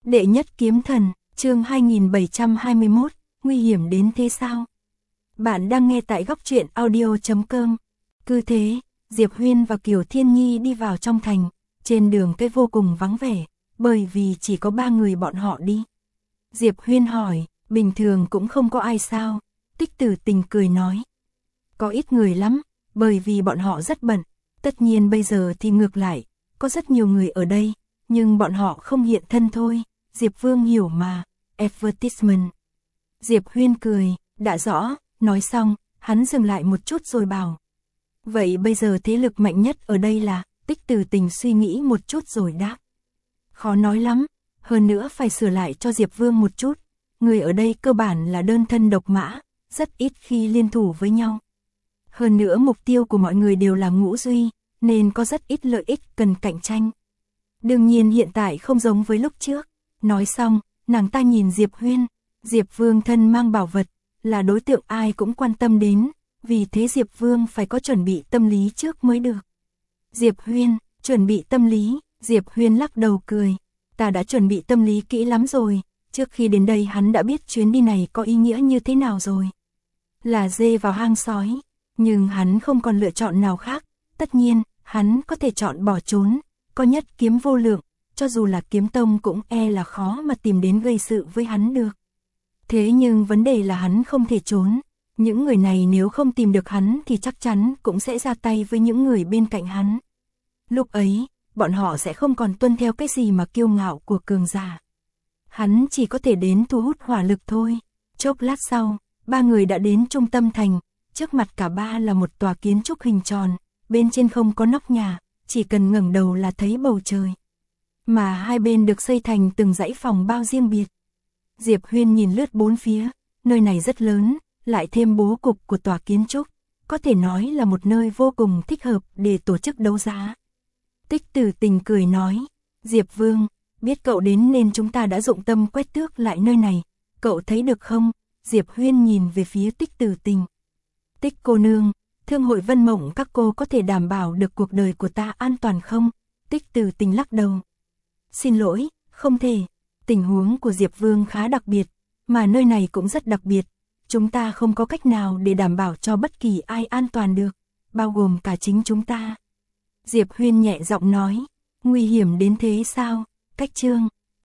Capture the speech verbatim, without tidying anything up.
Đệ nhất kiếm thần, chương hai nghìn bảy trăm hai mươi mốt, nguy hiểm đến thế sao? Bạn đang nghe tại góc truyện audio chấm com. Cứ thế, Diệp Huyên và Kiều Thiên Nhi đi vào trong thành, trên đường cái vô cùng vắng vẻ, bởi vì chỉ có ba người bọn họ đi. Diệp Huyên hỏi, bình thường cũng không có ai sao? Tích Tử Tình cười nói, có ít người lắm, bởi vì bọn họ rất bận, tất nhiên bây giờ thì ngược lại, có rất nhiều người ở đây, nhưng bọn họ không hiện thân thôi. Diệp Vương hiểu mà, advertisement. Diệp Huyên cười, đã rõ, nói xong, hắn dừng lại một chút rồi bảo. Vậy bây giờ thế lực mạnh nhất ở đây là, Tích Tử Tình suy nghĩ một chút rồi đáp. Khó nói lắm, hơn nữa phải sửa lại cho Diệp Vương một chút, người ở đây cơ bản là đơn thân độc mã, rất ít khi liên thủ với nhau. Hơn nữa mục tiêu của mọi người đều là ngũ duy, nên có rất ít lợi ích cần cạnh tranh. Đương nhiên hiện tại không giống với lúc trước. Nói xong, nàng ta nhìn Diệp Huyên, Diệp Vương thân mang bảo vật, là đối tượng ai cũng quan tâm đến, vì thế Diệp Vương phải có chuẩn bị tâm lý trước mới được. Diệp Huyên, chuẩn bị tâm lý, Diệp Huyên lắc đầu cười, ta đã chuẩn bị tâm lý kỹ lắm rồi, trước khi đến đây hắn đã biết chuyến đi này có ý nghĩa như thế nào rồi. Là dê vào hang sói, nhưng hắn không còn lựa chọn nào khác, tất nhiên, hắn có thể chọn bỏ trốn, có nhất kiếm vô lượng. Cho dù là kiếm tông cũng e là khó mà tìm đến gây sự với hắn được. Thế nhưng vấn đề là hắn không thể trốn. Những người này nếu không tìm được hắn thì chắc chắn cũng sẽ ra tay với những người bên cạnh hắn. Lúc ấy, bọn họ sẽ không còn tuân theo cái gì mà kiêu ngạo của cường giả. Hắn chỉ có thể đến thu hút hỏa lực thôi. Chốc lát sau, ba người đã đến trung tâm thành. Trước mặt cả ba là một tòa kiến trúc hình tròn. Bên trên không có nóc nhà, chỉ cần ngẩng đầu là thấy bầu trời. Mà hai bên được xây thành từng dãy phòng bao riêng biệt. Diệp Huyên nhìn lướt bốn phía, nơi này rất lớn, lại thêm bố cục của tòa kiến trúc, có thể nói là một nơi vô cùng thích hợp để tổ chức đấu giá. Tích Tử Tình cười nói, Diệp Vương, biết cậu đến nên chúng ta đã dụng tâm quét tước lại nơi này, cậu thấy được không? Diệp Huyên nhìn về phía Tích Tử Tình. Tích cô nương, Thương hội Vân Mộng các cô có thể đảm bảo được cuộc đời của ta an toàn không? Tích Tử Tình lắc đầu. Xin lỗi, không thể. Tình huống của Diệp Vương khá đặc biệt, mà nơi này cũng rất đặc biệt. Chúng ta không có cách nào để đảm bảo cho bất kỳ ai an toàn được, bao gồm cả chính chúng ta. Diệp Huyên nhẹ giọng nói, nguy hiểm đến thế sao? Cách chương.